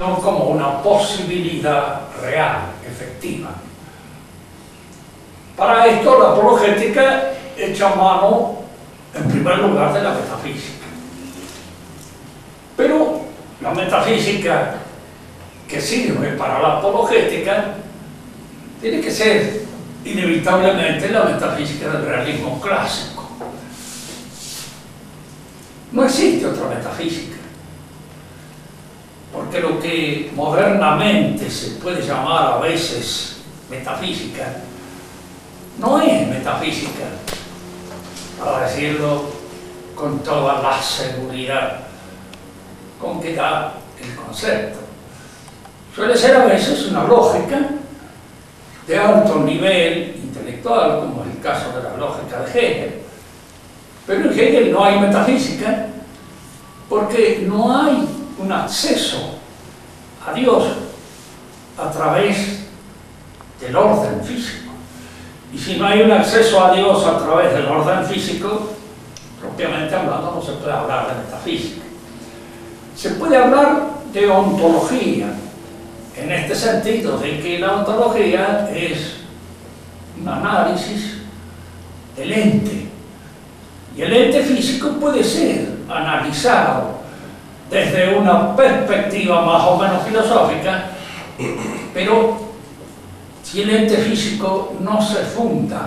no como una posibilidad real, efectiva. Para esto la apologética echa mano, en primer lugar, de la metafísica. Pero la metafísica que sirve para la apologética tiene que ser inevitablemente la metafísica del realismo clásico. No existe otra metafísica, porque lo que modernamente se puede llamar a veces metafísica no es metafísica, para decirlo con toda la seguridad con que da el concepto. Suele ser a veces una lógica de alto nivel intelectual, como es el caso de la lógica de Hegel. Pero en Hegel no hay metafísica porque no hay un acceso a Dios a través del orden físico. Y si no hay un acceso a Dios a través del orden físico, propiamente hablando, no se puede hablar de metafísica. Se puede hablar de ontología, en este sentido, de que la ontología es un análisis del ente. Y el ente físico puede ser analizado desde una perspectiva más o menos filosófica, pero si el ente físico no se funda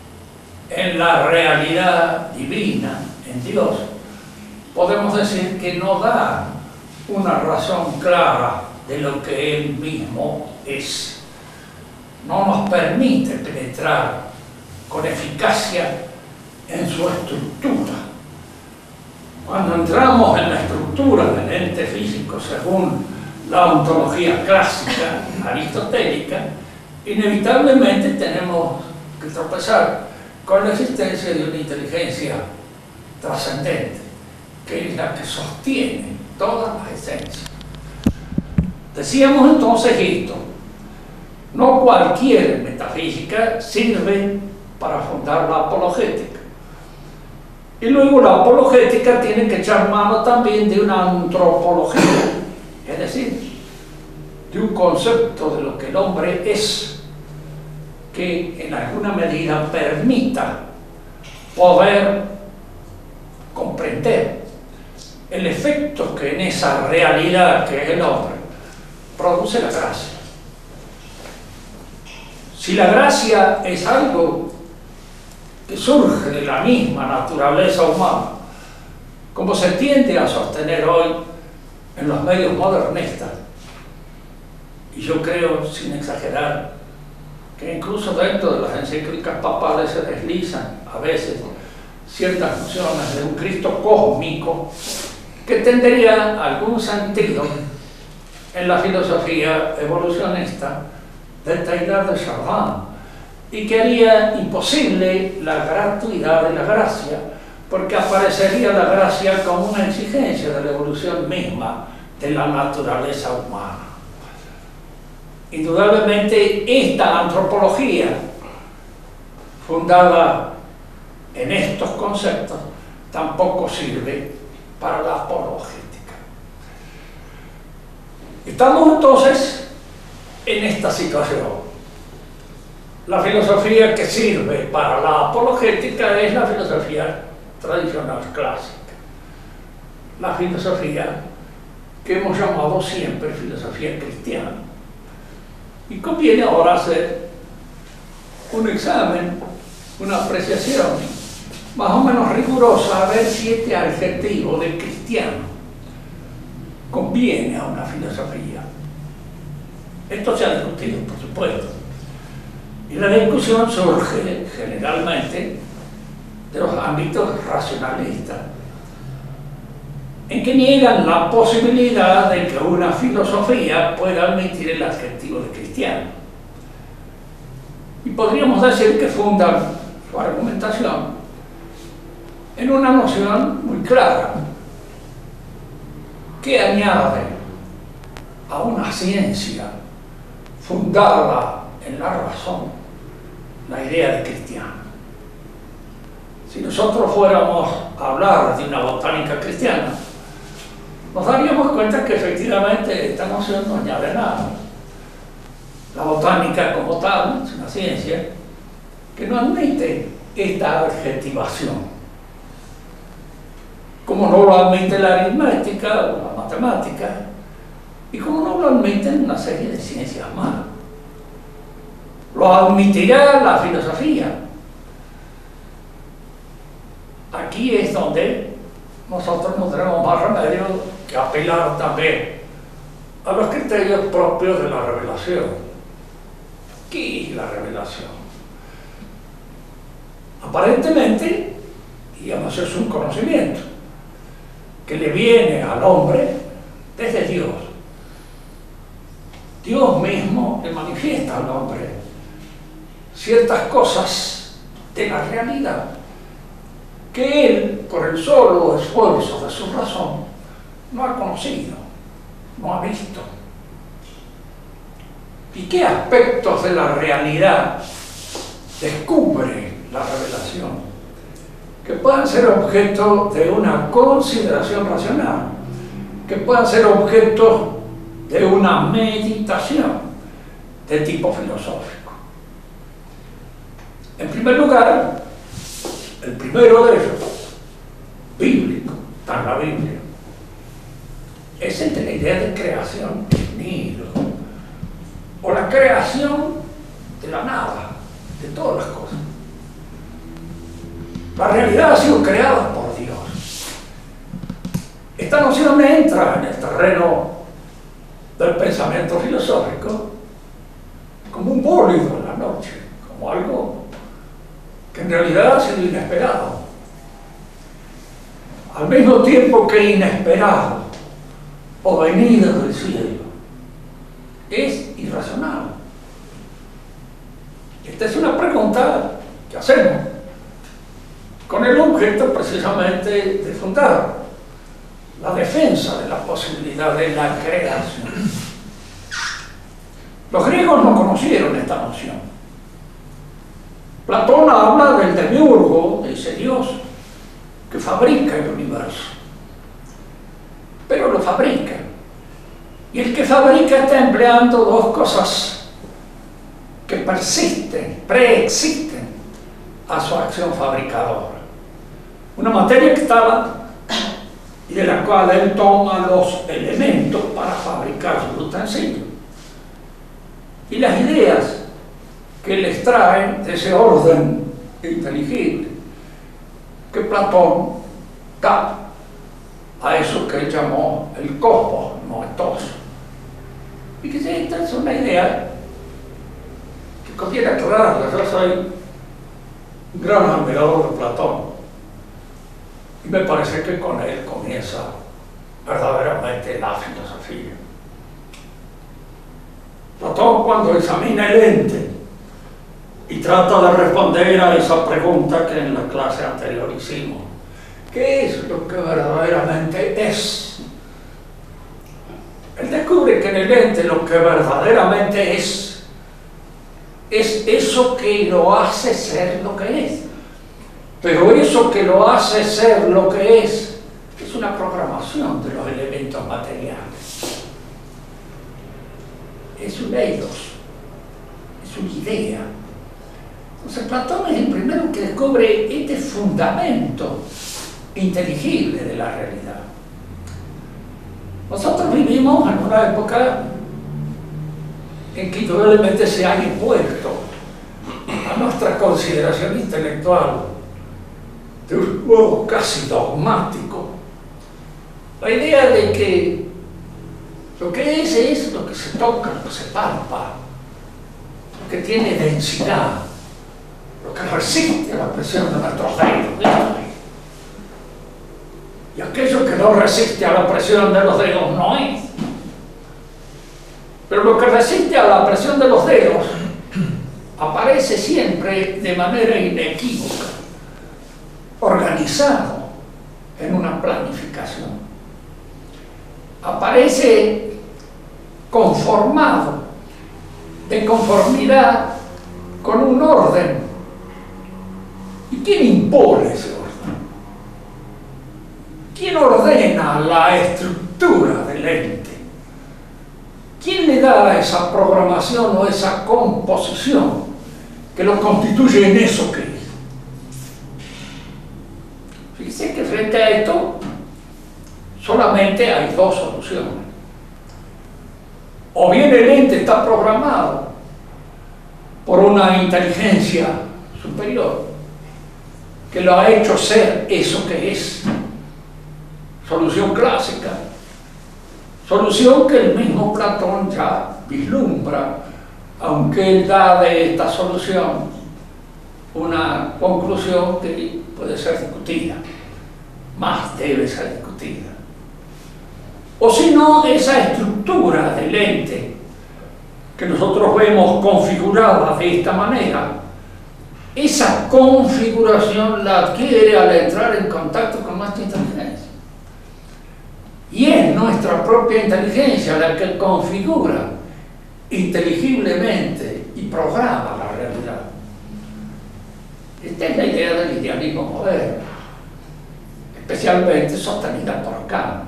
en la realidad divina, en Dios, podemos decir que no da una razón clara de lo que Él mismo es. No nos permite penetrar con eficacia en su estructura. Cuando entramos en la estructura del ente físico según la ontología clásica aristotélica, inevitablemente tenemos que tropezar con la existencia de una inteligencia trascendente, que es la que sostiene todas las esencias. Decíamos entonces esto: no cualquier metafísica sirve para fundar la apologética. Y luego la apologética tiene que echar mano también de una antropología, es decir, de un concepto de lo que el hombre es, que en alguna medida permita poder comprender el efecto que en esa realidad que es el hombre produce la gracia. Si la gracia es algo que surge de la misma naturaleza humana, como se tiende a sostener hoy en los medios modernistas, y yo creo, sin exagerar, que incluso dentro de las encíclicas papales se deslizan a veces ciertas nociones de un Cristo cósmico que tendría algún sentido en la filosofía evolucionista de Teilhard de Chardin, y que haría imposible la gratuidad de la gracia, porque aparecería la gracia como una exigencia de la evolución misma de la naturaleza humana. Indudablemente esta antropología, fundada en estos conceptos, tampoco sirve para la apologética. Estamos entonces en esta situación. La filosofía que sirve para la apologética es la filosofía tradicional clásica, la filosofía que hemos llamado siempre filosofía cristiana. Y conviene ahora hacer un examen, una apreciación más o menos rigurosa, a ver si este adjetivo de cristiano conviene a una filosofía. Esto se ha discutido, por supuesto. Y la discusión surge generalmente de los ámbitos racionalistas, en que niegan la posibilidad de que una filosofía pueda admitir el adjetivo de cristiano. Y podríamos decir que fundan su argumentación en una noción muy clara, que añade a una ciencia fundada en la razón la idea de cristiano. Si nosotros fuéramos a hablar de una botánica cristiana, nos daríamos cuenta que efectivamente esta noción no añade nada. La botánica como tal es una ciencia que no admite esta adjetivación, como no lo admite la aritmética o la matemática, y como no lo admiten una serie de ciencias más. Lo admitirá la filosofía. Aquí es donde nosotros no tenemos más remedio que apelar también a los criterios propios de la revelación. ¿Qué es la revelación? Aparentemente, digamos, es un conocimiento que le viene al hombre desde Dios. Dios mismo le manifiesta al hombre ciertas cosas de la realidad que él, por el solo esfuerzo de su razón, no ha conocido, no ha visto. ¿Y qué aspectos de la realidad descubre la revelación? Que puedan ser objeto de una consideración racional, que puedan ser objeto de una meditación de tipo filosófico. En primer lugar, el primero de ellos, bíblico, está en la Biblia, es el de la idea de creación nihilo, o la creación de la nada, de todas las cosas. La realidad ha sido creada por Dios. Esta noción entra en el terreno del pensamiento filosófico como un bólido en la noche, como algo que en realidad ha sido inesperado. Al mismo tiempo que inesperado o venido del cielo, es irracional. Esta es una pregunta que hacemos con el objeto precisamente de fundar la defensa de la posibilidad de la creación. Los griegos no conocieron esta noción. Platón habla del demiurgo, de ese Dios que fabrica el universo, pero lo fabrica. Y el que fabrica está empleando dos cosas que persisten, preexisten a su acción fabricadora. Una materia que estaba y de la cual él toma los elementos para fabricar sus utensilios. Y las ideas que él extrae de ese orden inteligible que Platón da a eso que él llamó el cosmos noetoso. Y que esta es una idea que conviene aclararla. Yo soy un gran admirador de Platón y me parece que con él comienza verdaderamente la filosofía. Platón, cuando examina el ente y trata de responder a esa pregunta que en la clase anterior hicimos, ¿qué es lo que verdaderamente es? Él descubre que en el ente lo que verdaderamente es eso que lo hace ser lo que es. Pero eso que lo hace ser lo que es una programación de los elementos materiales. Es un eidos, es una idea. Entonces Platón es el primero que descubre este fundamento inteligible de la realidad. Nosotros vivimos en una época en que indudablemente se ha impuesto a nuestra consideración intelectual de un modo casi dogmático la idea de que lo que es lo que se toca, lo que se palpa, lo que tiene densidad, lo que resiste la presión de nuestros dedos. Y aquello que no resiste a la presión de los dedos no es. Pero lo que resiste a la presión de los dedos aparece siempre de manera inequívoca, organizado en una planificación. Aparece conformado, de conformidad con un orden. ¿Y quién impone ese orden? ¿Quién ordena la estructura estructura del ente? ¿Quién le da esa programación o esa composición que lo constituye en eso que es? Fíjense que frente a esto solamente hay dos soluciones. O bien el ente está programado por una inteligencia superior que lo ha hecho ser eso que es. Solución clásica. Solución que el mismo Platón ya vislumbra, aunque él da de esta solución una conclusión que puede ser discutida, más debe ser discutida. O si no, esa estructura del ente que nosotros vemos configurada de esta manera, esa configuración la adquiere al entrar en contacto con nuestra inteligencia. Y es nuestra propia inteligencia la que configura inteligiblemente y programa la realidad. Esta es la idea del idealismo moderno, especialmente sostenida por Kant.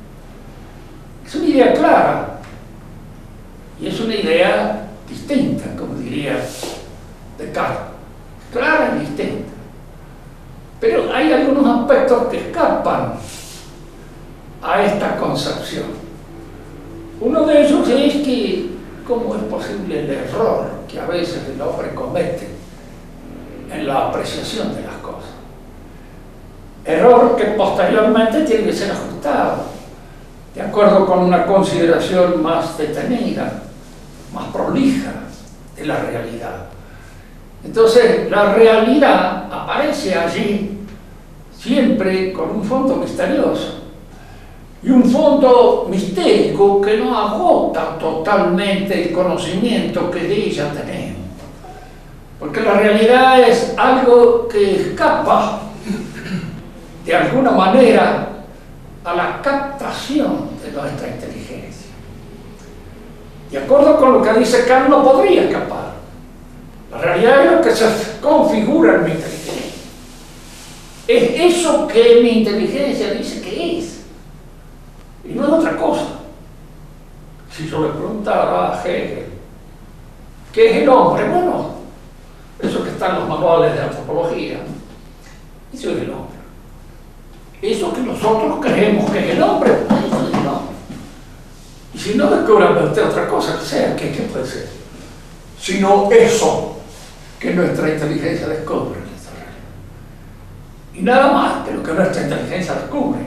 Es una idea clara y es una idea distinta, como diría Descartes, clara y distinta. Pero hay algunos aspectos que escapan a esta concepción. Uno de ellos es que cómo es posible el error que a veces el hombre comete en la apreciación de las cosas. Error que posteriormente tiene que ser ajustado de acuerdo con una consideración más detenida, más prolija de la realidad. Entonces, la realidad aparece allí siempre con un fondo misterioso y un fondo mistérico que no agota totalmente el conocimiento que de ella tenemos. Porque la realidad es algo que escapa de alguna manera a la captación de nuestra inteligencia. De acuerdo con lo que dice Kant, no podría escapar. La realidad es lo que se configura en mi inteligencia. Es eso que mi inteligencia dice que es. Y no es otra cosa. Si yo le preguntara a Hegel, ¿qué es el hombre? Bueno, eso que está en los manuales de antropología, eso es el hombre. Eso que nosotros creemos que es el hombre, eso es el hombre. Y si no descubran otra cosa que sea, ¿qué puede ser? Sino eso que nuestra inteligencia descubre en nuestra realidad. Y nada más que lo que nuestra inteligencia descubre.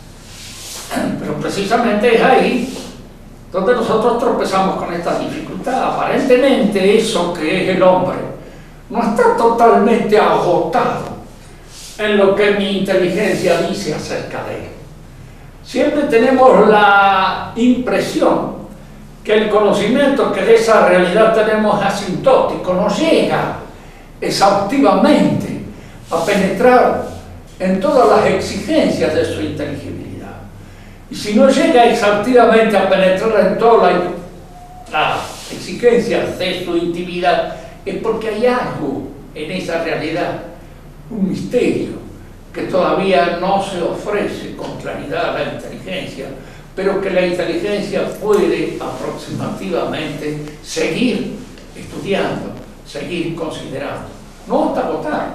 Pero precisamente es ahí donde nosotros tropezamos con esta dificultad. Aparentemente eso que es el hombre no está totalmente agotado en lo que mi inteligencia dice acerca de él. Siempre tenemos la impresión que el conocimiento que de esa realidad tenemos es asintótico, no llega exhaustivamente a penetrar en todas las exigencias de su inteligibilidad. Y si no llega exhaustivamente a penetrar en todas las exigencias de su intimidad, es porque hay algo en esa realidad, un misterio que todavía no se ofrece con claridad a la inteligencia, pero que la inteligencia puede aproximativamente seguir estudiando, seguir considerando, no hasta agotar.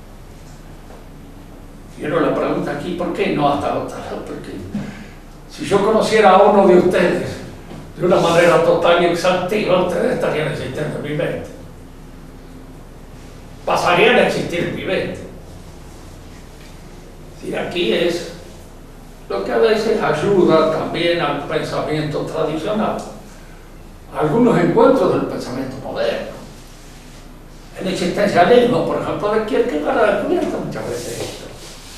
Quiero la pregunta aquí, ¿por qué no hasta agotar? Porque si yo conociera a uno de ustedes de una manera total y exhaustiva, ustedes estarían existiendo en mi mente. Pasarían a existir en mi mente. Y aquí es lo que a veces ayuda también al pensamiento tradicional, algunos encuentros del pensamiento moderno. El existencialismo, por ejemplo, de Kierkegaard ha descubierto muchas veces esto.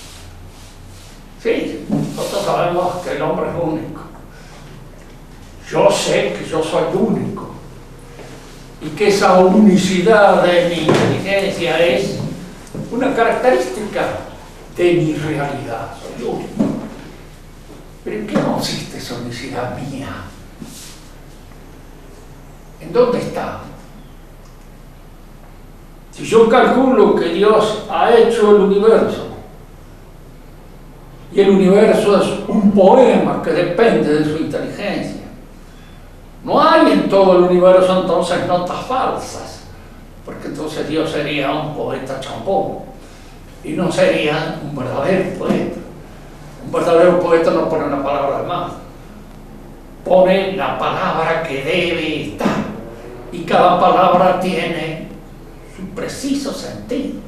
Sí, nosotros sabemos que el hombre es único. Yo sé que yo soy único y que esa unicidad de mi inteligencia es una característica de mi realidad, soy único. ¿Pero en qué consiste esa unicidad mía? ¿En dónde está? Si yo calculo que Dios ha hecho el universo Y el universo es un poema que depende de su inteligencia. No hay en todo el universo entonces notas falsas, porque entonces Dios sería un poeta chambón y no sería un verdadero poeta. Un verdadero poeta no pone una palabra de más, pone la palabra que debe estar, y cada palabra tiene su preciso sentido.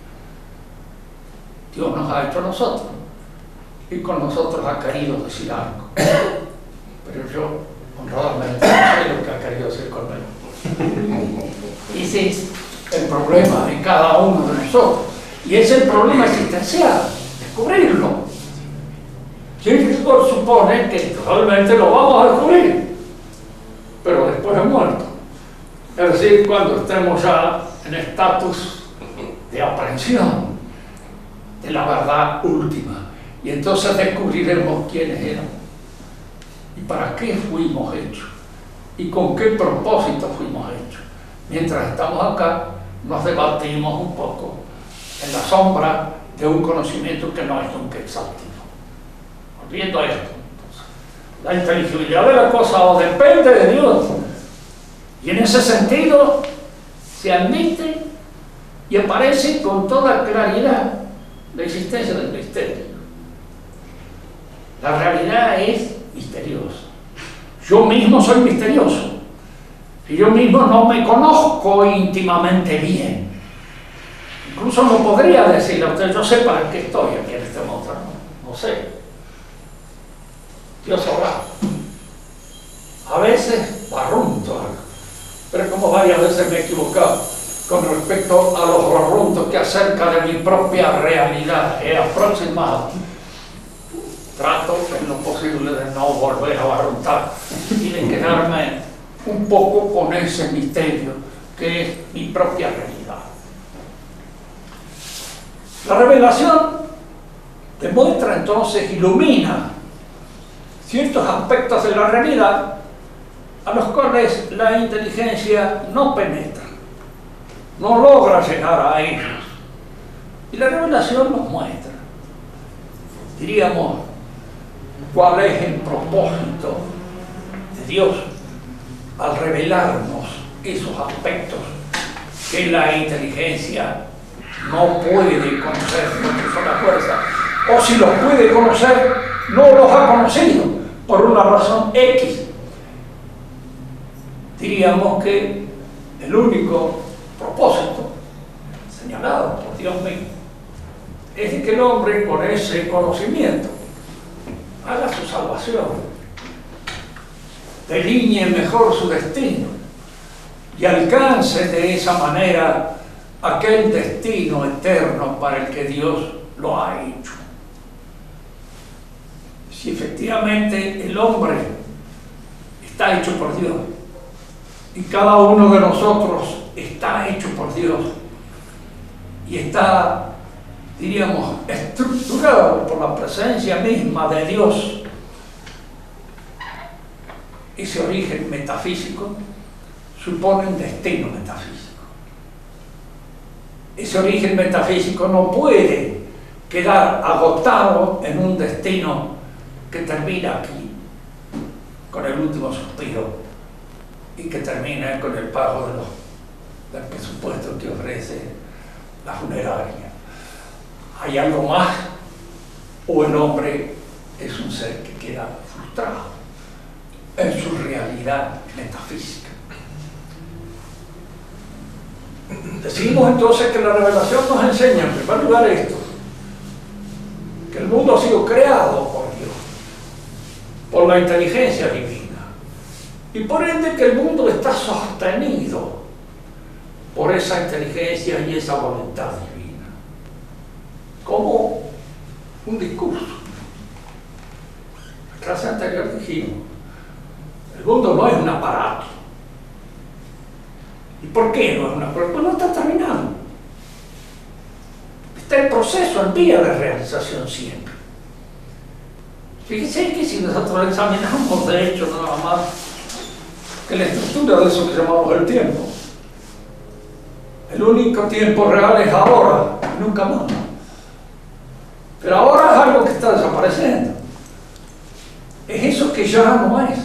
Dios nos ha hecho a nosotros y con nosotros ha querido decir algo, pero yo honradamente no sé lo que ha querido decir conmigo. Ese es el problema de cada uno de nosotros, y es el problema existencial, descubrirlo. Kierkegaard supone que realmente lo vamos a descubrir, pero después de muerto, es decir, cuando estemos ya en estatus de aprehensión de la verdad última, y entonces descubriremos quiénes éramos y para qué fuimos hechos y con qué propósito fuimos hechos. Mientras estamos acá, nos debatimos un poco en la sombra de un conocimiento que no es nunca exhaustivo. Viendo esto, entonces, la inteligibilidad de la cosa o depende de Dios, y en ese sentido se admite y aparece con toda claridad la existencia del misterio. La realidad es misteriosa. Yo mismo soy misterioso y yo mismo no me conozco íntimamente bien. Incluso no podría decirle a usted, yo sé para qué estoy aquí en este mundo, no sé. Dios sabrá. A veces barrunto algo, pero como varias veces me he equivocado con respecto a los barruntos que acerca de mi propia realidad he aproximado, trato en lo posible de no volver a barruntar y de quedarme un poco con ese misterio que es mi propia realidad. La revelación demuestra entonces, ilumina ciertos aspectos de la realidad a los cuales la inteligencia no penetra, no logra llegar a ellos. Y la revelación nos muestra, diríamos, cuál es el propósito de Dios al revelarnos esos aspectos que la inteligencia no puede conocer con sola fuerza, o si los puede conocer, no los ha conocido por una razón X. Diríamos que el único propósito señalado por Dios mismo es de que el hombre con ese conocimiento haga su salvación, delinee mejor su destino y alcance de esa manera aquel destino eterno para el que Dios lo ha hecho. Si efectivamente el hombre está hecho por Dios y cada uno de nosotros está hecho por Dios y está, diríamos, estructurado por la presencia misma de Dios, ese origen metafísico supone un destino metafísico. Ese origen metafísico no puede quedar agotado en un destino que termina aquí, con el último suspiro, y que termina con el pago del presupuesto que ofrece la funeraria. ¿Hay algo más? ¿O el hombre es un ser que queda frustrado en su realidad metafísica? Decimos entonces que la revelación nos enseña, en primer lugar, esto: que el mundo ha sido creado por Dios, por la inteligencia divina, y por ende que el mundo está sostenido por esa inteligencia y esa voluntad divina, como un discurso. En la clase anterior dijimos, el mundo no es un aparato. ¿Y por qué no es un aparato? Pues no está terminado. Está en proceso, en vía de realización siempre. Fíjense que si nosotros examinamos, de hecho, nada más que la estructura de eso que llamamos el tiempo, el único tiempo real es ahora, nunca más. Pero ahora hay algo que está desapareciendo. Es eso que ya no es.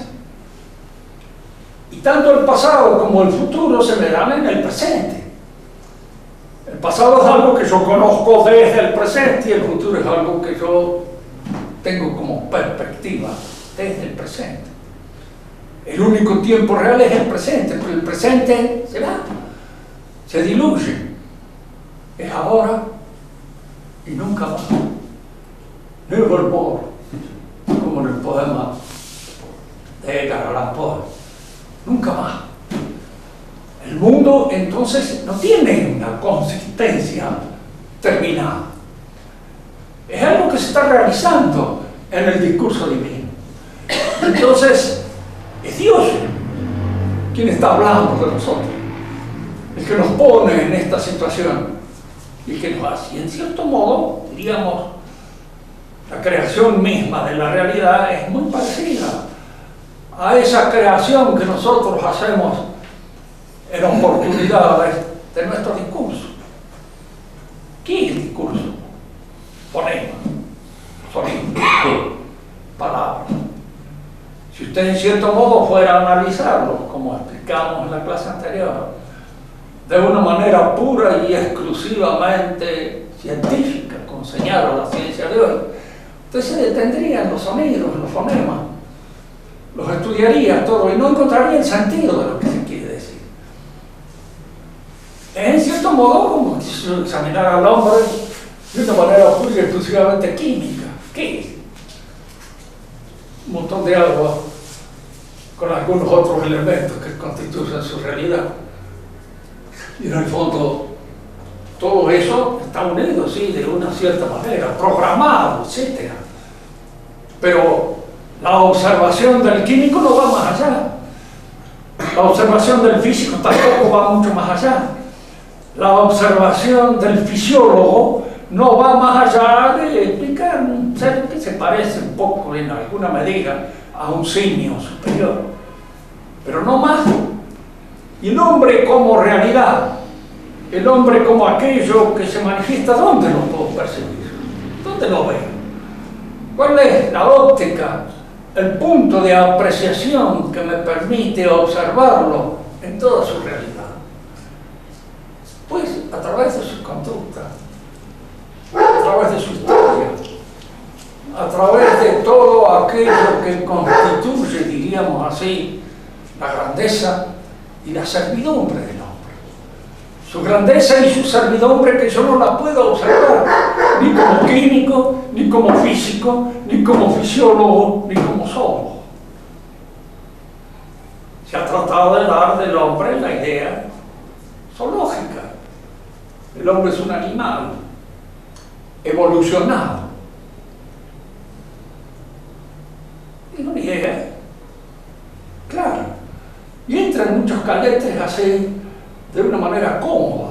Y tanto el pasado como el futuro se me dan en el presente. El pasado es algo que yo conozco desde el presente y el futuro es algo que yo tengo como perspectiva desde el presente. El único tiempo real es el presente, pero el presente se va, se diluye. Es ahora y nunca más. Nevermore, como en el poema de Edgar Allan Poe. Nunca más. El mundo entonces no tiene una consistencia terminada. Es algo que se está realizando en el discurso divino. Entonces, es Dios quien está hablando de nosotros, el que nos pone en esta situación y el que nos hace. Y en cierto modo, diríamos, la creación misma de la realidad es muy parecida a esa creación que nosotros hacemos en oportunidades de nuestro discurso. ¿Qué es el discurso? Fonema, sonido, palabras. Si usted en cierto modo fuera a analizarlo, como explicamos en la clase anterior, de una manera pura y exclusivamente científica, como señala la ciencia de hoy, usted se detendría en los sonidos, en los fonemas, los estudiaría todo y no encontraría el sentido de lo que se quiere decir. Es en cierto modo como si examinara al hombre de una manera pura y exclusivamente química. ¿Qué es? Un montón de agua con algunos otros elementos que constituyen su realidad. Y en el fondo, todo eso está unido, sí, de una cierta manera, programado, etc. Pero la observación del químico no va más allá. La observación del físico tampoco va mucho más allá. La observación del fisiólogo no va más allá de explicar un ser que se parece un poco en alguna medida a un simio superior, pero no más. Y el hombre como realidad, el hombre como aquello que se manifiesta, ¿dónde lo puedo percibir? ¿Dónde lo veo? ¿Cuál es la óptica, el punto de apreciación que me permite observarlo en toda su realidad? Pues a través de su conducta, a través de su historia, a través de todo aquello que constituye, diríamos así, la grandeza y la servidumbre del hombre. Su grandeza y su servidumbre que yo no la puedo observar, ni como químico, ni como físico, ni como fisiólogo, ni como zoólogo. Se ha tratado de dar del hombre la idea zoológica. El hombre es un animal evolucionado. Y no niega, claro. Y entra en muchos caletes así, de una manera cómoda.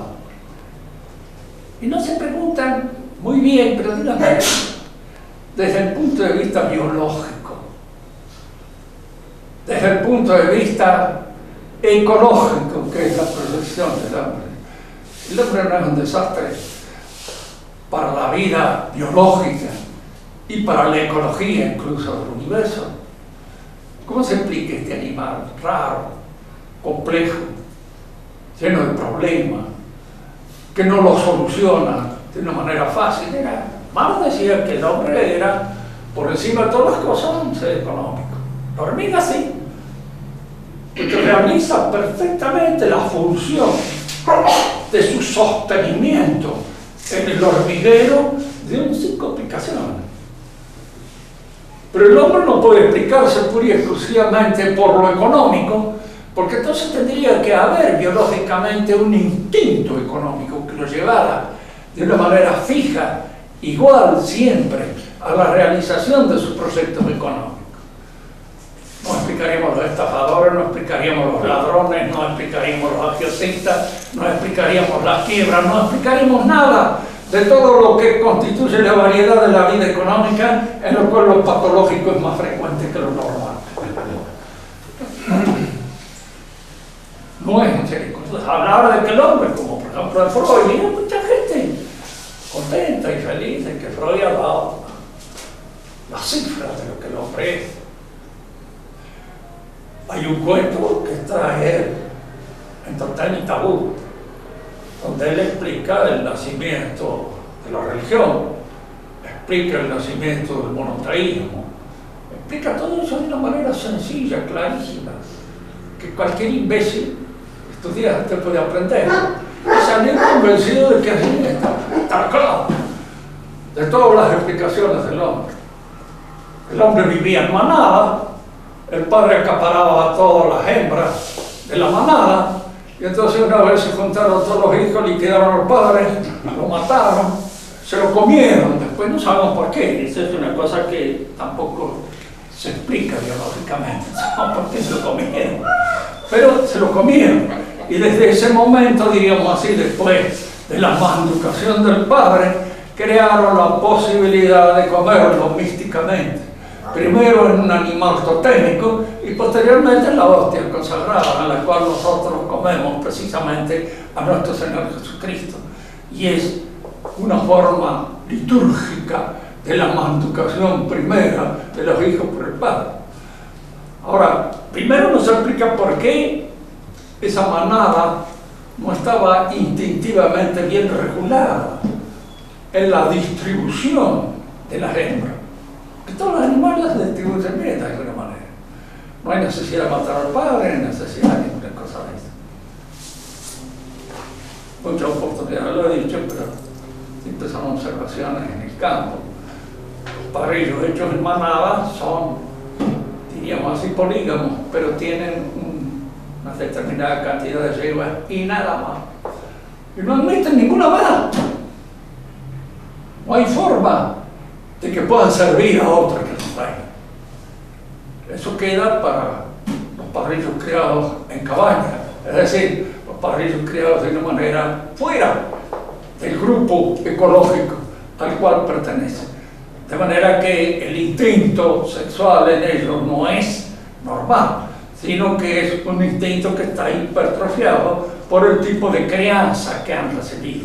Y no se preguntan muy bien, pero díganme, desde el punto de vista biológico, desde el punto de vista ecológico, que es la proyección del hombre. El hombre no es un desastre para la vida biológica y para la ecología incluso del universo. ¿Cómo se explica este animal raro, complejo, lleno de problemas, que no lo soluciona de una manera fácil? Marx decía que el hombre era, por encima de todas las cosas, un ser económico. La hormiga sí, porque realiza perfectamente la función de su sostenimiento en el hormiguero de un psicoaplicación. Pero el hombre no puede explicarse pura y exclusivamente por lo económico, porque entonces tendría que haber biológicamente un instinto económico que lo llevara de una manera fija, igual siempre, a la realización de sus proyectos económicos. No explicaríamos los estafadores, no explicaríamos los ladrones, no explicaríamos los agiotistas, no explicaríamos las quiebras, no explicaríamos nada de todo lo que constituye la variedad de la vida económica, en lo cual lo patológico es más frecuente que lo normal. No es en serio. Hablar de que el hombre, como por ejemplo en Freud, y hay mucha gente contenta y feliz de que Freud ha dado cifras de lo que el hombre es. Hay un cuento que trae él en Total y Tabú, donde él explica el nacimiento de la religión, explica el nacimiento del monoteísmo, explica todo eso de una manera sencilla, clarísima, que cualquier imbécil estudiante puede aprender y salir convencido de que así está claro de todas las explicaciones del hombre. El hombre vivía en manada, el padre acaparaba a todas las hembras de la manada, y entonces una vez se juntaron todos los hijos, liquidaron al padre, lo mataron, se lo comieron, después no sabemos por qué. Esa es una cosa que tampoco se explica biológicamente, no sabemos por qué se lo comieron, pero se lo comieron. Y desde ese momento, diríamos así, después de la manducación del padre, crearon la posibilidad de comerlo místicamente. Primero en un animal totémico y posteriormente en la hostia consagrada, en la cual nosotros comemos precisamente a nuestro Señor Jesucristo. Y es una forma litúrgica de la manducación primera de los hijos por el Padre. Ahora, primero nos explica por qué esa manada no estaba instintivamente bien regulada en la distribución de las hembras. Que todos los animales se distribuyen bien de alguna manera. No hay necesidad de matar al padre, no hay necesidad de ninguna cosa de eso. Muchas oportunidades lo he dicho, pero siempre son observaciones en el campo. Los parrillos hechos en manada son, diríamos así, polígamos, pero tienen una determinada cantidad de yeguas y nada más. Y no admiten ninguna más. No hay forma de que puedan servir a otros que no traigan. Eso queda para los parrillos criados en cabaña, es decir, los parrillos criados de una manera fuera del grupo ecológico al cual pertenecen. De manera que el instinto sexual en ellos no es normal, sino que es un instinto que está hipertrofiado por el tipo de crianza que han recibido.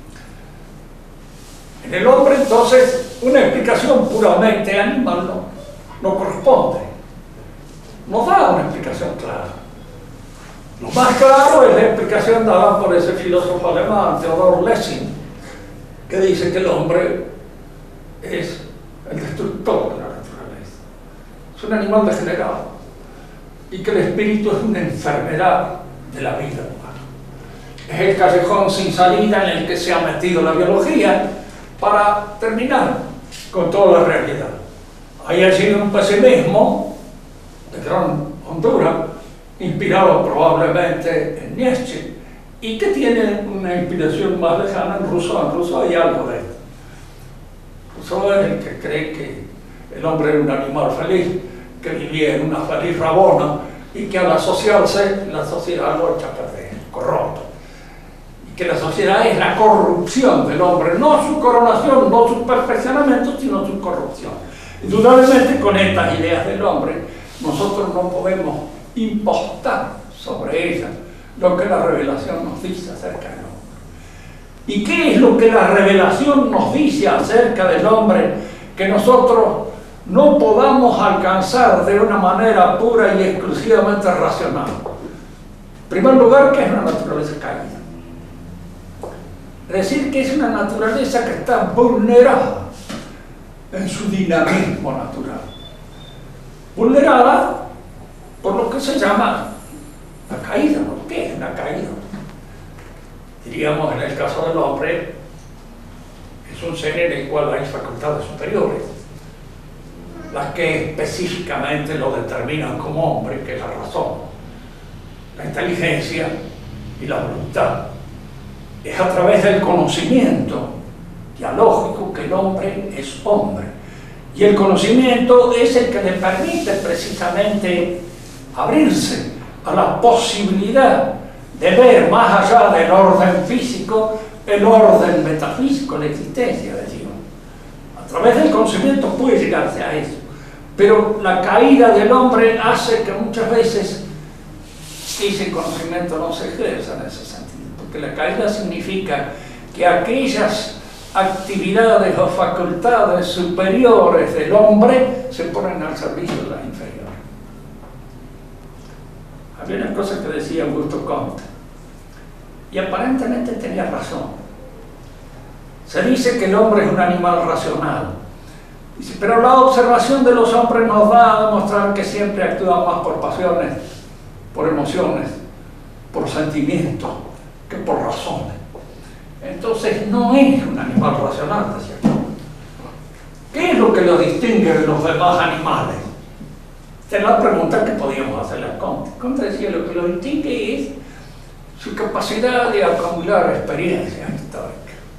En el hombre, entonces, una explicación puramente animal no corresponde. No da una explicación clara. Lo más claro es la explicación dada por ese filósofo alemán, Theodor Lessing, que dice que el hombre es el destructor de la naturaleza. Es un animal degenerado y que el espíritu es una enfermedad de la vida humana. Es el callejón sin salida en el que se ha metido la biología para terminar con toda la realidad. Hay allí un pesimismo de gran hondura, inspirado probablemente en Nietzsche, y que tiene una inspiración más lejana en Rousseau. En Rousseau hay algo de esto. Rousseau es el que cree que el hombre era un animal feliz, que vivía en una feliz rabona, y que al asociarse, la sociedad lo echa a perder, corrompe. Que la sociedad es la corrupción del hombre, no su coronación, no su perfeccionamiento, sino su corrupción. Indudablemente, con estas ideas del hombre, nosotros no podemos impostar sobre ella lo que la revelación nos dice acerca del hombre. ¿Y qué es lo que la revelación nos dice acerca del hombre que nosotros no podamos alcanzar de una manera pura y exclusivamente racional? En primer lugar, que es una naturaleza caída. Es decir, que es una naturaleza que está vulnerada en su dinamismo natural. Vulnerada por lo que se llama la caída. ¿No? ¿Qué es la caída? Diríamos, en el caso del hombre, es un ser en el cual hay facultades superiores, las que específicamente lo determinan como hombre, que es la razón, la inteligencia y la voluntad. Es a través del conocimiento dialógico que el hombre es hombre. Y el conocimiento es el que le permite precisamente abrirse a la posibilidad de ver más allá del orden físico, el orden metafísico, la existencia de Dios. A través del conocimiento puede llegarse a eso. Pero la caída del hombre hace que muchas veces ese conocimiento no se ejerza en ese sentido. Porque la caída significa que aquellas actividades o facultades superiores del hombre se ponen al servicio de las inferiores. Había una cosa que decía Augusto Comte, y aparentemente tenía razón. Se dice que el hombre es un animal racional, dice, pero la observación de los hombres nos da a demostrar que siempre actúan más por pasiones, por emociones, por sentimientos, que por razones. Entonces no es un animal racional, decía. ¿Qué es lo que lo distingue de los demás animales? Esta es la pregunta que podíamos hacerle a Comte. Comte decía, lo que lo distingue es su capacidad de acumular experiencias históricas.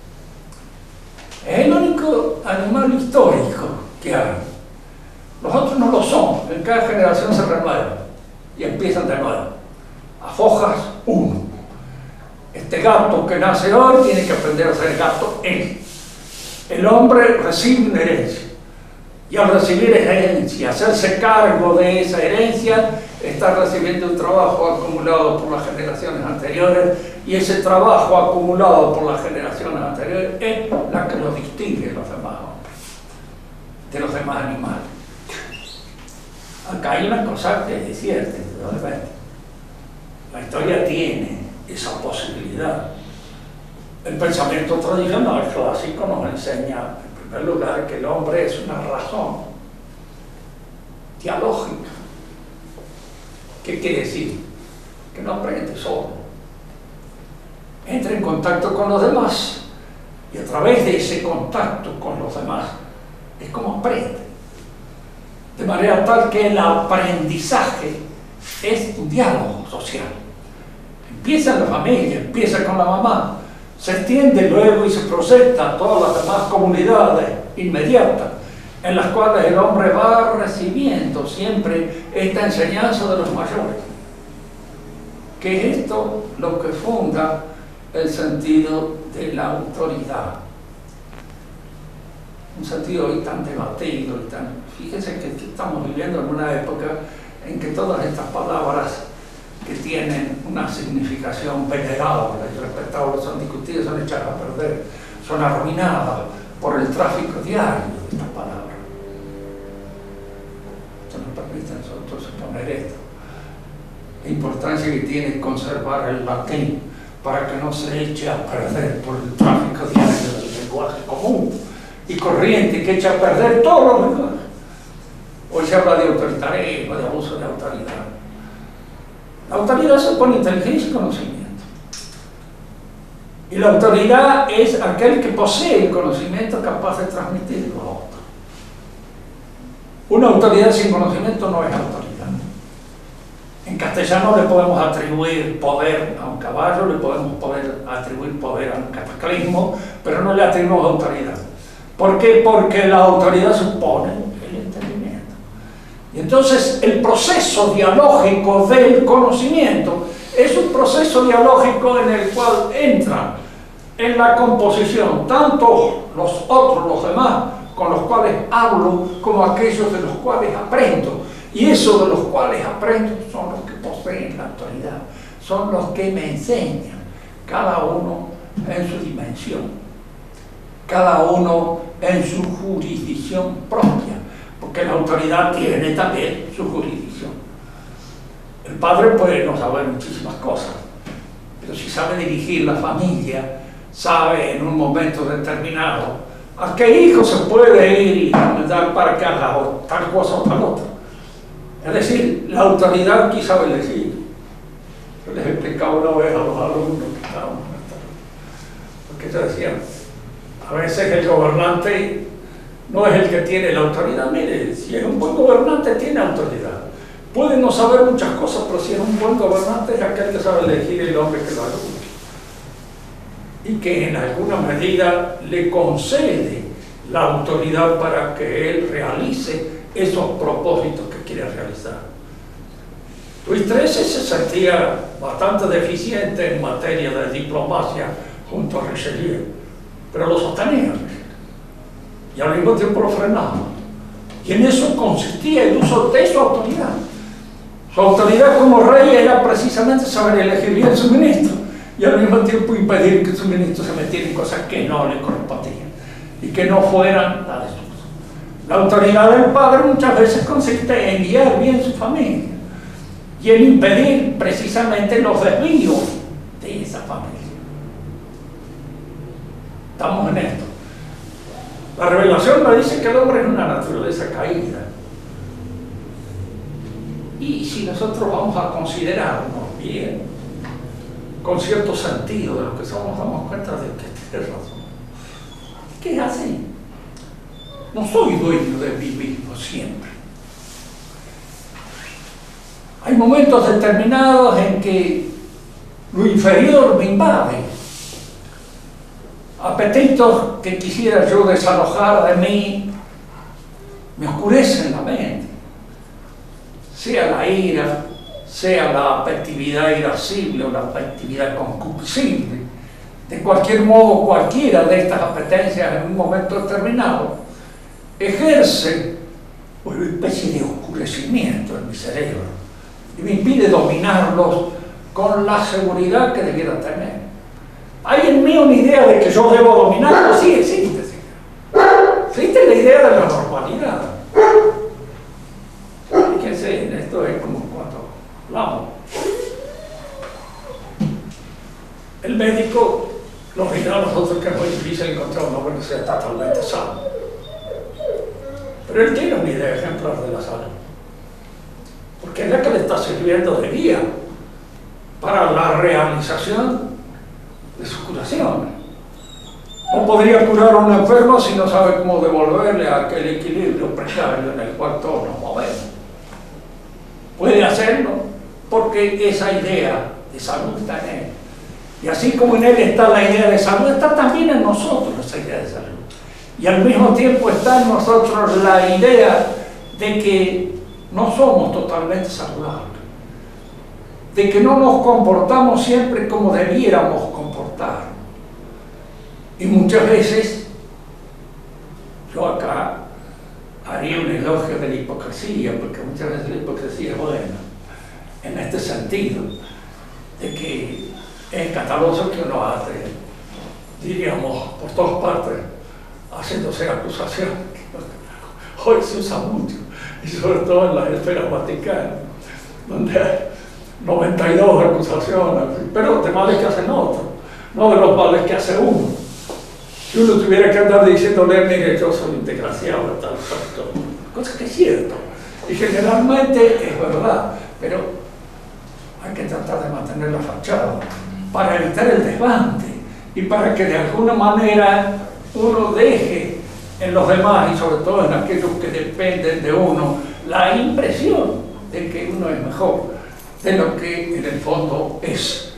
Es el único animal histórico que hay. Los otros no lo son. En cada generación se renuevan y empiezan de nuevo. A fojas uno. Este gato que nace hoy tiene que aprender a ser gato él. El hombre recibe una herencia. Y al recibir esa herencia, hacerse cargo de esa herencia, está recibiendo un trabajo acumulado por las generaciones anteriores, y ese trabajo acumulado por las generaciones anteriores es la que los distingue de los demás hombres, de los demás animales. Acá hay una cosa que es cierta, indudablemente. La historia tiene esa posibilidad. El pensamiento tradicional clásico nos enseña, en primer lugar, que el hombre es una razón dialógica. ¿Qué quiere decir? Que no aprende solo. Entra en contacto con los demás y a través de ese contacto con los demás es como aprende. De manera tal que el aprendizaje es un diálogo social. Empieza en la familia, empieza con la mamá, se extiende luego y se proyecta a todas las demás comunidades inmediatas, en las cuales el hombre va recibiendo siempre esta enseñanza de los mayores. Que es esto lo que funda el sentido de la autoridad. Un sentido hoy tan debatido y tan... Fíjense que estamos viviendo en una época en que todas estas palabras que tienen una significación venerable y respetable son discutidas, son echadas a perder, son arruinadas por el tráfico diario de estas palabras. Esto nos permite a nosotros exponer esto. La importancia que tiene conservar el latín para que no se eche a perder por el tráfico diario del lenguaje común y corriente que echa a perder todos los lenguajes. Hoy se habla de autoritarismo, de abuso de autoridad. La autoridad supone inteligencia y conocimiento. Y la autoridad es aquel que posee el conocimiento capaz de transmitirlo a otro. Una autoridad sin conocimiento no es autoridad. En castellano le podemos atribuir poder a un caballo, le podemos atribuir poder a un cataclismo, pero no le atribuimos autoridad. ¿Por qué? Porque la autoridad supone el entendimiento. Y entonces el proceso dialógico del conocimiento es un proceso dialógico en el cual entran en la composición tanto los otros, los demás, con los cuales hablo, como aquellos de los cuales aprendo. Y esos de los cuales aprendo son los que poseen la autoridad, son los que me enseñan, cada uno en su dimensión, cada uno en su jurisdicción propia, porque la autoridad tiene también su jurisdicción. El padre puede no saber muchísimas cosas, pero si sabe dirigir la familia, sabe en un momento determinado a qué hijo se puede ir y mandar para que haga tal cosa o tal otra. Es decir, la autoridad aquí sabe elegir. Yo les explicaba una vez a los alumnos que estábamos en esta, porque ellos decían, a veces el gobernante no es el que tiene la autoridad. Mire, si es un buen gobernante tiene autoridad. Puede no saber muchas cosas, pero si es un buen gobernante es aquel que sabe elegir el hombre que lo ayuda. Y que en alguna medida le concede la autoridad para que él realice esos propósitos que quiere realizar. Luis XIII se sentía bastante deficiente en materia de diplomacia junto a Richelieu, pero lo sostenía y al mismo tiempo lo frenaba. Y en eso consistía el uso de su autoridad. Su autoridad como rey era precisamente saber elegir bien su ministro y al mismo tiempo impedir que su ministro se metiera en cosas que no le correspondían. y que no fueran la de sus. La autoridad del padre muchas veces consiste en guiar bien su familia y en impedir precisamente los desvíos de esa familia. Estamos en esto. La revelación nos dice que el hombre es una naturaleza caída. Y si nosotros vamos a considerarnos bien, con cierto sentido de lo que somos, damos cuenta de que tiene razón. ¿Qué es así? No soy dueño de mí mismo siempre. Hay momentos determinados en que lo inferior me invade. Apetitos que quisiera yo desalojar de mí me oscurecen la mente. Sea la ira, sea la afectividad irascible o la afectividad concupiscible. De cualquier modo, cualquiera de estas apetencias en un momento determinado ejerce una especie de oscurecimiento en mi cerebro y me impide dominarlos con la seguridad que debiera tener. ¿Hay en mí una idea de que yo debo dominarlos? Sí, existe. Existe la idea de la normalidad. Fíjense, esto es como cuando hablamos. El médico nos dirá a nosotros que es muy difícil encontrar un hombre que sea totalmente sano. Pero él tiene una idea ejemplar de la salud, porque es la que le está sirviendo de guía para la realización de su curación. No podría curar a un enfermo si no sabe cómo devolverle aquel equilibrio precario en el cual todos nos movemos. Puede hacerlo porque esa idea de salud está en él. Y así como en él está la idea de salud, está también en nosotros esa idea de salud. Y al mismo tiempo está en nosotros la idea de que no somos totalmente saludables, de que no nos comportamos siempre como debiéramos comportar. Y muchas veces, yo acá haría un elogio de la hipocresía, porque muchas veces la hipocresía es buena, en este sentido, de que es escandaloso que uno hace, diríamos, por todas partes, haciéndose acusaciones. Hoy se usa mucho, y sobre todo en las esferas vaticanas, donde hay 92 acusaciones, pero de males que hacen otros, no de los males que hace uno. Si uno tuviera que andar diciéndole, mire, yo soy un desgraciado, tal, cosa que es cierto, y generalmente es verdad, pero hay que tratar de mantener la fachada para evitar el desbande y para que de alguna manera uno deje en los demás y sobre todo en aquellos que dependen de uno la impresión de que uno es mejor de lo que en el fondo es.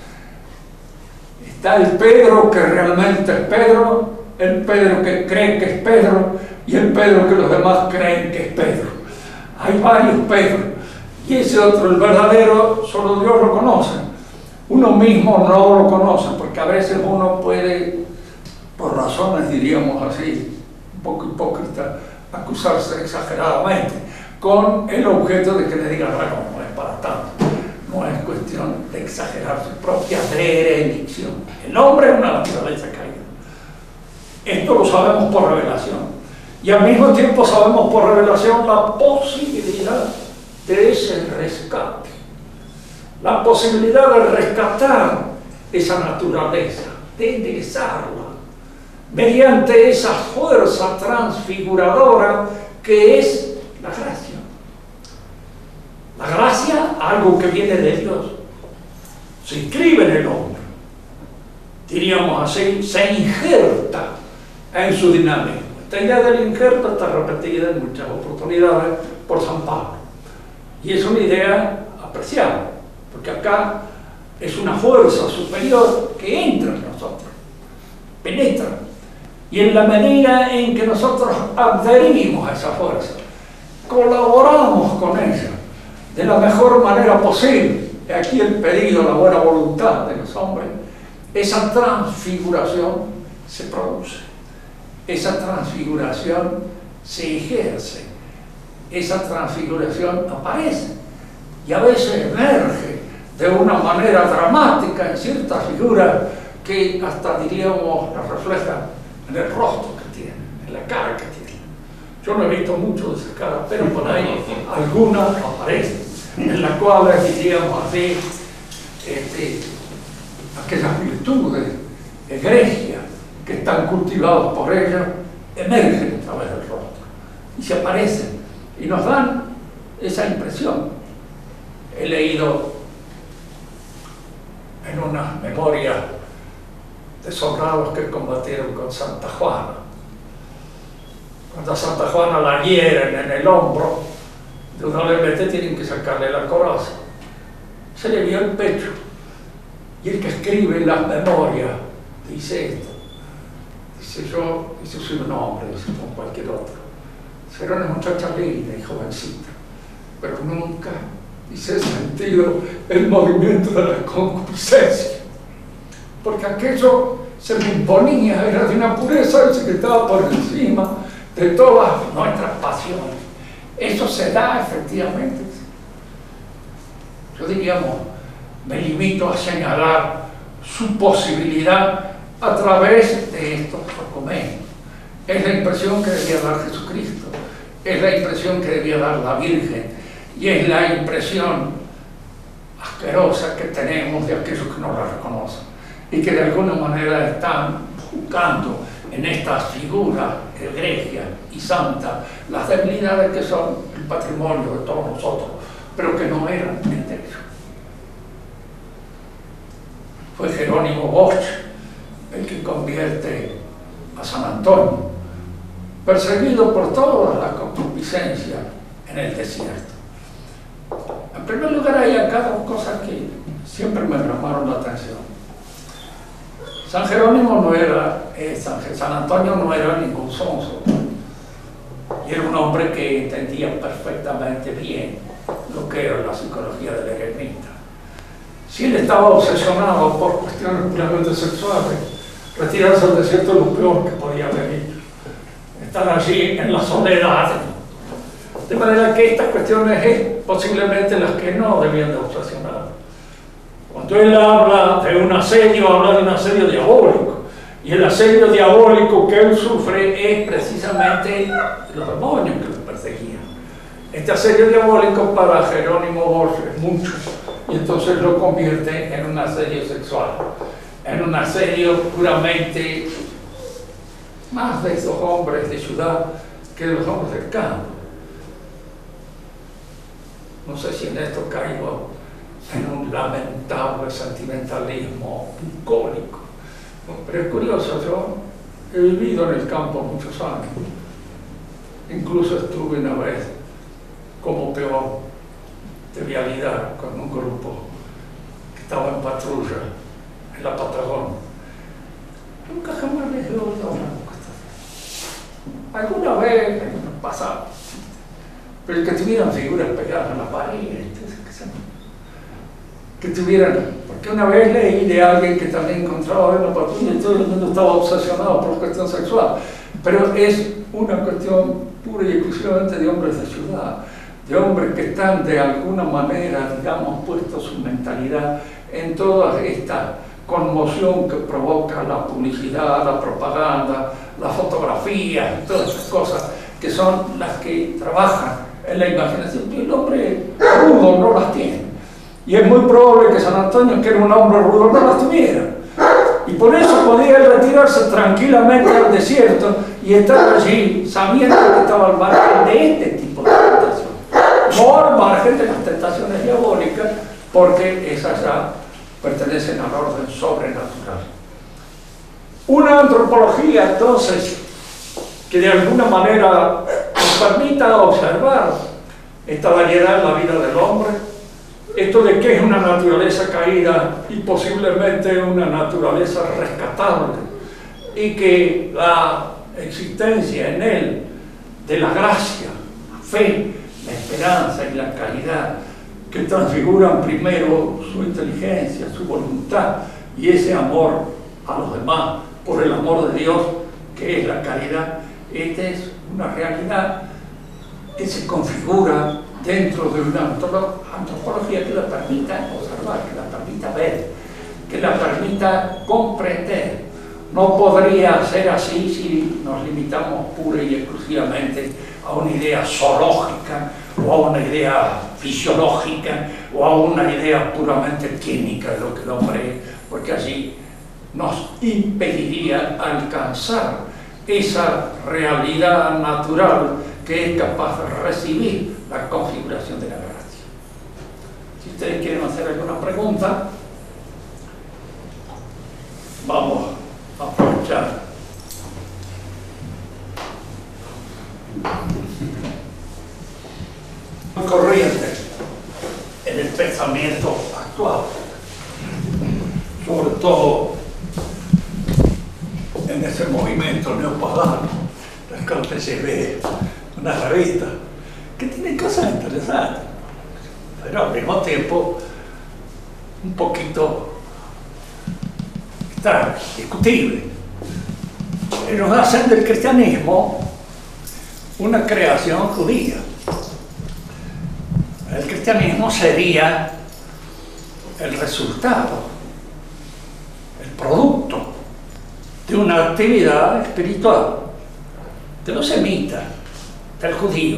Está el Pedro que realmente es Pedro, el Pedro que cree que es Pedro y el Pedro que los demás creen que es Pedro. Hay varios Pedros y ese otro, el verdadero, solo Dios lo conoce. Uno mismo no lo conoce porque a veces uno puede, por razones diríamos así, un poco hipócrita, acusarse exageradamente con el objeto de que le digan, bueno, no es para tanto. No es cuestión de exagerar su propia erección. El hombre es una naturaleza caída. Esto lo sabemos por revelación. Y al mismo tiempo sabemos por revelación la posibilidad de ese rescate. La posibilidad de rescatar esa naturaleza, de enderezarla, mediante esa fuerza transfiguradora que es la gracia. La gracia, algo que viene de Dios, se inscribe en el hombre, diríamos así, se injerta en su dinámica. Esta idea del injerto está repetida en muchas oportunidades por San Pablo. Y es una idea apreciable, porque acá es una fuerza superior que entra en nosotros, penetra. Y en la medida en que nosotros adherimos a esa fuerza, colaboramos con ella de la mejor manera posible, y aquí el pedido, la buena voluntad de los hombres, esa transfiguración se produce, esa transfiguración se ejerce, esa transfiguración aparece y a veces emerge de una manera dramática en ciertas figuras que hasta diríamos las reflejan en el rostro que tiene. la cara que tiene. Yo no he visto mucho de esa cara, pero por ahí algunas aparecen, en las cuales, diríamos así, aquellas virtudes egregias que están cultivadas por ella emergen a través del rostro y se aparecen y nos dan esa impresión. He leído en unas memorias de soldados que combatieron con Santa Juana. Cuando a Santa Juana la hieren en el hombro, indudablemente tienen que sacarle la coraza. Se le vio el pecho. Y el que escribe en las memorias dice esto. Dice: yo soy un hombre, dice, como cualquier otro. Será una muchacha linda y jovencita, pero nunca, dice, he sentido el movimiento de la concupiscencia. Porque aquello se me imponía, era de una pureza, dice, que estaba por encima de todas nuestras pasiones. Eso se da efectivamente. Yo diríamos, me limito a señalar su posibilidad a través de estos documentos. Es la impresión que debía dar Jesucristo, es la impresión que debía dar la Virgen, y es la impresión asquerosa que tenemos de aquellos que no la reconocen y que de alguna manera están buscando en estas figuras egregias y santas las debilidades que son el patrimonio de todos nosotros, pero que no eran el de ellos. Fue Jerónimo Bosch el que convierte a San Antonio, perseguido por toda la concupiscencia en el desierto. En primer lugar, hay acá dos cosas que siempre me llamaron la atención. San Jerónimo no era, San Antonio no era ningún sonso, y era un hombre que entendía perfectamente bien lo que era la psicología del eremita. Si él estaba obsesionado por cuestiones puramente sexuales, retirarse al desierto es lo peor que podía venir. Estar allí en la soledad. De manera que estas cuestiones es posiblemente las que no debían de obsesionar. Cuando él habla de un asedio, habla de un asedio diabólico. Y el asedio diabólico que él sufre es precisamente los demonios que lo perseguían. Este asedio diabólico para Jerónimo Bosch es mucho. Y entonces lo convierte en un asedio sexual, en un asedio puramente más de esos hombres de ciudad que de los hombres del campo. No sé si en esto caigo en un lamentable sentimentalismo bucólico, pero es curioso, yo he vivido en el campo muchos años, incluso estuve una vez como peón de vialidad con un grupo que estaba en patrulla en la Patagonia. Nunca jamás les he oído hablar de cosas. Alguna vez pasaba, pero que tuvieran figuras pegadas en la pared, que tuvieran, porque una vez leí de alguien que también encontraba en la patrulla y todo el mundo estaba obsesionado por cuestión sexual, pero es una cuestión pura y exclusivamente de hombres de ciudad, de hombres que están de alguna manera, digamos, puestos su mentalidad en toda esta conmoción que provoca la publicidad, la propaganda, la fotografía, todas esas cosas que son las que trabajan en la imaginación. Y el hombre rudo no las tiene. Y es muy probable que San Antonio, que era un hombre rudo, no las tuviera. Y por eso podía retirarse tranquilamente al desierto y estar allí sabiendo que estaba al margen de este tipo de tentaciones. No al margen de las tentaciones diabólicas, porque esas ya pertenecen al orden sobrenatural. Una antropología, entonces, que de alguna manera nos permita observar esta variedad en la vida del hombre, esto de que es una naturaleza caída y posiblemente una naturaleza rescatable, y que la existencia en él de la gracia, la fe, la esperanza y la caridad que transfiguran primero su inteligencia, su voluntad y ese amor a los demás por el amor de Dios que es la caridad. Esta es una realidad que se configura dentro de una antropología que la permita observar, que la permita ver, que la permita comprender. no podría ser así si nos limitamos pura y exclusivamente a una idea zoológica o a una idea fisiológica o a una idea puramente química de lo que el hombre es, porque así nos impediría alcanzar esa realidad natural que es capaz de recibir la configuración de la gracia. Si ustedes quieren hacer alguna pregunta, vamos a aprovechar. Muy corriente en el pensamiento actual, sobre todo en ese movimiento neopagano, del cual se ve una revista que tiene cosas interesantes, pero al mismo tiempo un poquito extraño, discutible. Nos hacen del cristianismo una creación judía. El cristianismo sería el resultado, el producto de una actividad espiritual de los semitas, del judío.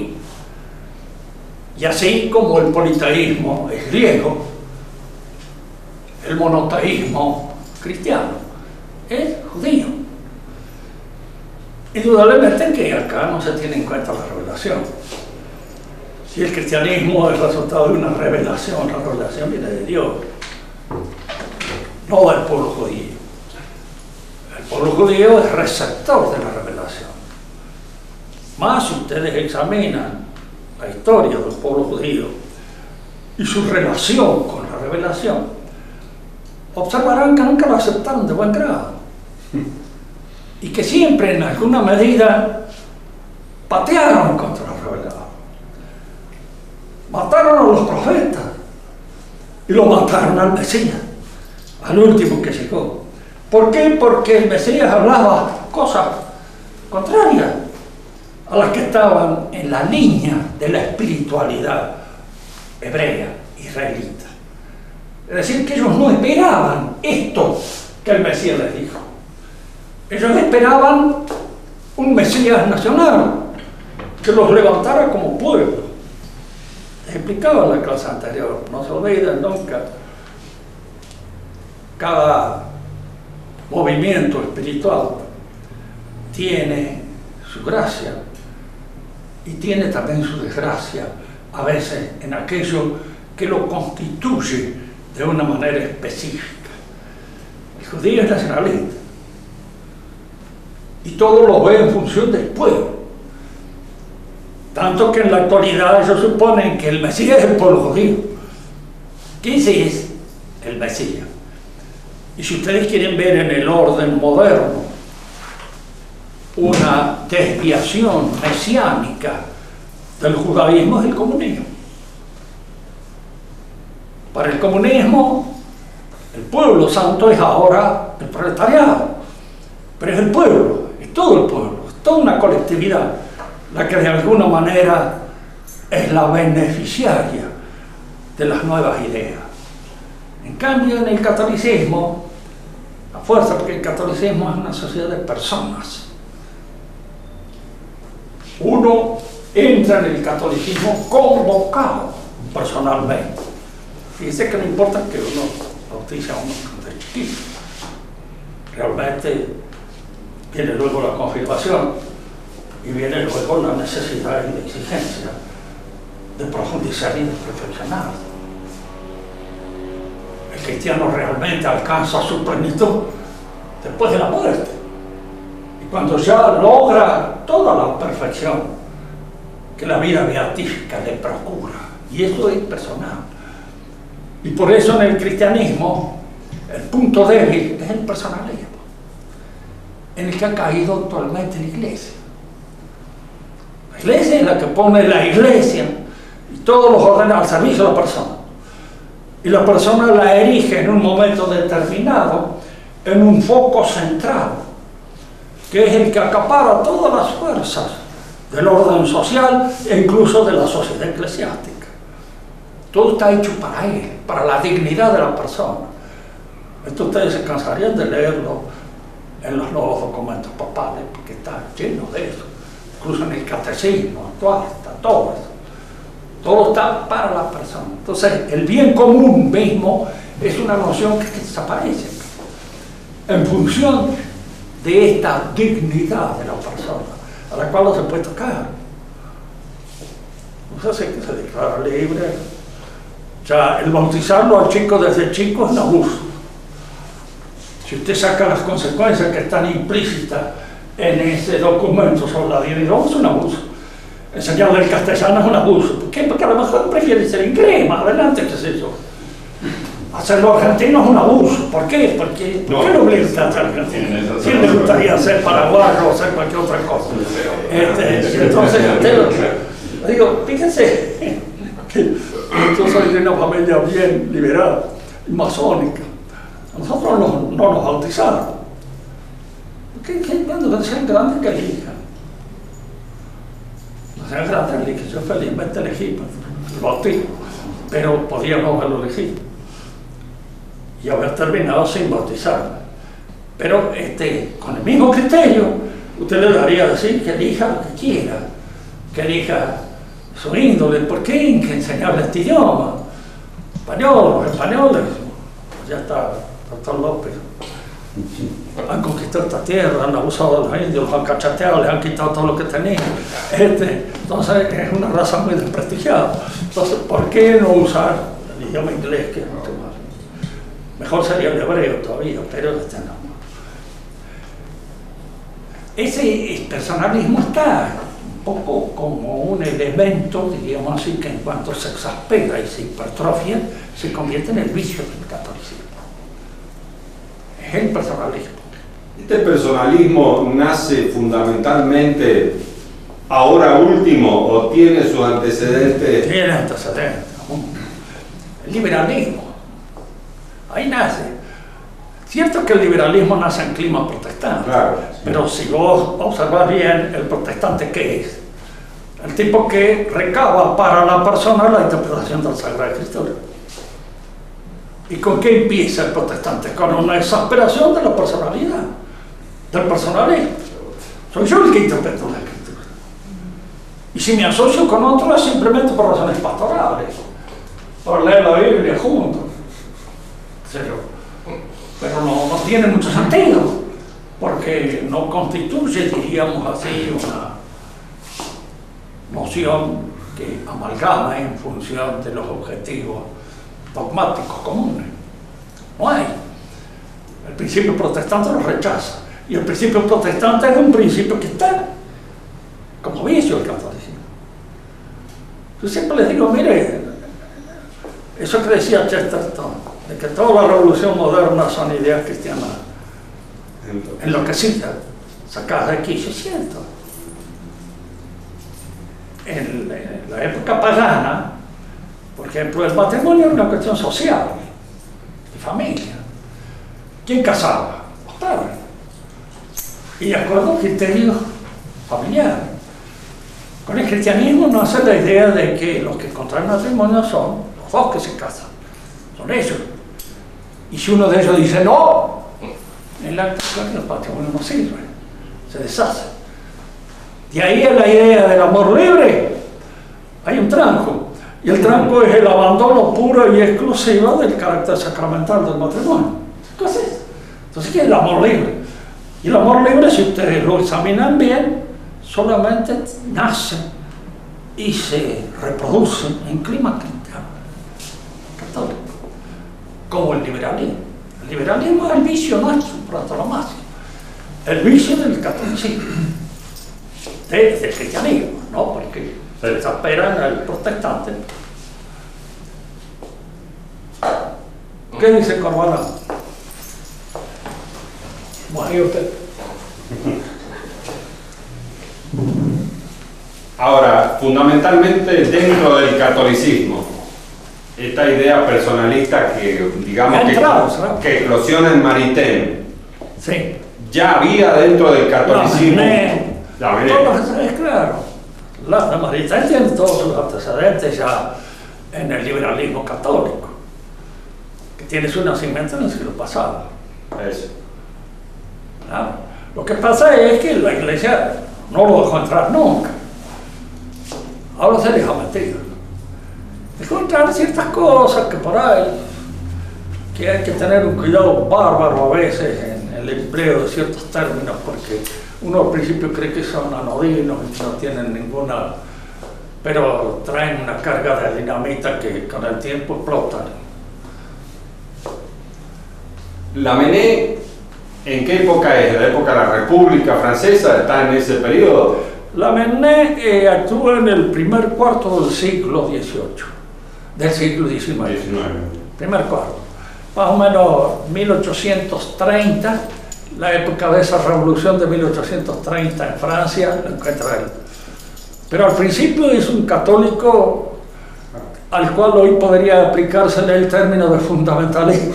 Y así como el politeísmo es griego, el monoteísmo cristiano es judío. Indudablemente que acá no se tiene en cuenta la revelación. Si el cristianismo es el resultado de una revelación, la revelación viene de Dios, no del pueblo judío. El pueblo judío es receptor de la revelación. Más si ustedes examinan la historia del pueblo judío y su relación con la revelación, observarán que nunca lo aceptaron de buen grado y que siempre en alguna medida patearon contra la revelación. Mataron a los profetas y lo mataron al Mesías, al último que llegó. ¿Por qué? Porque el Mesías hablaba cosas contrarias a las que estaban en la línea de la espiritualidad hebrea, israelita. Es decir, que ellos no esperaban esto que el Mesías les dijo. Ellos esperaban un Mesías nacional que los levantara como pueblo. Les explicaba en la clase anterior, no se olviden nunca, cada movimiento espiritual tiene su gracia y tiene también su desgracia, a veces en aquello que lo constituye de una manera específica. El judío es nacionalista y todo lo ve en función del pueblo. Tanto que en la actualidad ellos suponen que el Mesías es el pueblo judío. ¿Quién es el Mesías? Y si ustedes quieren ver en el orden moderno una desviación mesiánica del judaísmo, es el comunismo. Para el comunismo, el pueblo santo es ahora el proletariado, pero es el pueblo, es todo el pueblo, es toda una colectividad la que de alguna manera es la beneficiaria de las nuevas ideas. En cambio, en el catolicismo, a fuerza, porque el catolicismo es una sociedad de personas, uno entra en el catolicismo convocado personalmente. Fíjense que no importa que uno bautice a uno de chiquito, realmente viene luego la confirmación y viene luego la necesidad y la exigencia de profundizar y de perfeccionar. El cristiano realmente alcanza su plenitud después de la muerte, y cuando ya logra toda la perfección que la vida beatífica le procura, y eso es personal. Y por eso en el cristianismo el punto débil es el personalismo, en el que ha caído actualmente la iglesia. La iglesia es la que pone la iglesia y todos los órdenes al servicio de la persona. Y la persona la erige en un momento determinado en un foco central, que es el que acapara todas las fuerzas del orden social e incluso de la sociedad eclesiástica. Todo está hecho para él, para la dignidad de la persona. Esto ustedes se cansarían de leerlo en los nuevos documentos papales, porque está lleno de eso. Incluso en el catecismo actual está todo eso. Todo está para la persona. Entonces, el bien común mismo es una noción que desaparece en función de esta dignidad de la persona, a la cual no se puede tocar. No sé si se declara libre. O sea, el bautizarlo al chico desde chico es un abuso. Si usted saca las consecuencias que están implícitas en ese documento sobre la dignidad, es un abuso. Enseñarle el castellano es un abuso. ¿Por qué? Porque a lo mejor prefiere ser inglés, más adelante, qué sé yo. Hacerlo argentino es un abuso. ¿Por qué? ¿Por qué no obliga a ser argentino? ¿Quién le gustaría ser paraguayo o hacer cualquier otra cosa? Entonces, digo, fíjense que yo soy de una familia bien liberal, masónica. Nosotros no nos bautizaron. Cuando sean grandes que elijan. No sean grandes que elijan. Yo felizmente elegí el bautismo, pero podía no haberlo elegido y haber terminado sin bautizarme. Pero con el mismo criterio, usted le daría a decir que elija lo que quiera, que elija su índole. ¿Por qué hay que enseñarle este idioma? Español, los españoles, ya está, doctor López. Han conquistado esta tierra, han abusado de los indios, los han cachateado, les han quitado todo lo que tenían. Entonces es una raza muy desprestigiada. Entonces, ¿por qué no usar el idioma inglés, que es mucho más? Mejor sería el hebreo todavía, pero no. Ese personalismo está un poco como un elemento, diríamos así, que en cuanto se exaspera y se hipertrofia, se convierte en el vicio del catolicismo. Es el personalismo. ¿Este personalismo nace fundamentalmente ahora último o tiene sus antecedentes? Tiene antecedentes. El liberalismo. Ahí nace. Cierto que el liberalismo nace en clima protestante, claro, sí. Pero si vos observás bien, el protestante, ¿qué es? El tipo que recaba para la persona la interpretación de la Sagrada Escritura. ¿Y con qué empieza el protestante? Con una exasperación de la personalidad, del personalismo. Soy yo el que interpreto la Escritura. Y si me asocio con otro es simplemente por razones pastorales, por leer la Biblia juntos. Pero no tiene mucho sentido, porque no constituye, diríamos así, una noción que amalgama en función de los objetivos dogmáticos comunes. No hay. El principio protestante lo rechaza, y el principio protestante es un principio que está como vicio del catolicismo. Yo siempre les digo, mire, eso que decía Chesterton, de que toda la revolución moderna son ideas cristianas enloquecidas, sacadas de quicio, es cierto. En la época pagana, por ejemplo, el matrimonio era una cuestión social, de familia. ¿Quién casaba? Los padres. Y de acuerdo a criterios familiares. Con el cristianismo nace la idea de que los que contraen matrimonio son los dos que se casan, son ellos. Y si uno de ellos dice no, el matrimonio no sirve, se deshace. De ahí a la idea del amor libre, hay un tranco. Y el tranco es el abandono puro y exclusivo del carácter sacramental del matrimonio. Entonces, ¿qué es el amor libre? Y el amor libre, si ustedes lo examinan bien, solamente nace y se reproduce en clima cristiano, católico, como el liberalismo. El liberalismo es el vicio nuestro, por antonomasia. El vicio del catolicismo, del cristianismo, ¿no? Porque se exaspera en el protestante. ¿Qué dice Corvalán? Bueno, usted. Ahora, fundamentalmente dentro del catolicismo, esta idea personalista que, digamos, que eclosiona en Maritain, sí, ya había dentro del catolicismo. Es claro, la Maritain tiene todos sus antecedentes ya en el liberalismo católico, que tiene su nacimiento en el siglo pasado. Eso. Claro. Lo que pasa es que la iglesia no lo dejó entrar nunca. Ahora se les ha metido. Dejó entrar ciertas cosas que por ahí, que hay que tener un cuidado bárbaro a veces en el empleo de ciertos términos, porque uno al principio cree que son anodinos y que no tienen ninguna, pero traen una carga de dinamita que con el tiempo explotan. Lamennais, ¿en qué época es? ¿La época de la República Francesa? ¿Está en ese periodo? Lamennais actúa en el primer cuarto del siglo XVIII, del siglo XIX. Primer cuarto. Más o menos 1830, la época de esa revolución de 1830 en Francia, lo encuentra él. Pero al principio es un católico al cual hoy podría aplicársele el término de fundamentalismo.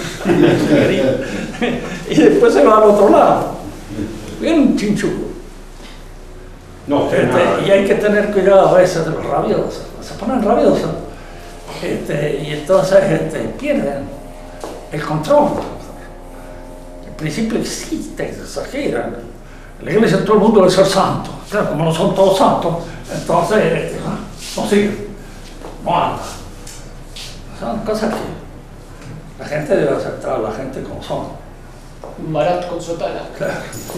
Y después se va al otro lado. Bien un chinchudo. No, Y hay que tener cuidado a veces de los rabiosos. Se ponen rabiosos. Y entonces pierden el control. El principio existe, exageran. En la iglesia todo el mundo debe ser santo. Claro, como no son todos santos, entonces no siguen, no andan. Son cosas que la gente debe aceptar a la gente como son. Marat con sotana. Claro.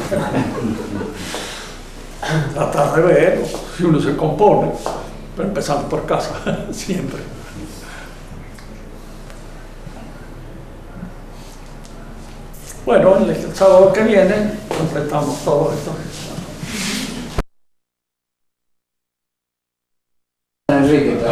Tratar de ver si uno se compone, pero empezando por casa, siempre. Bueno, el sábado que viene completamos todo esto. Enrique.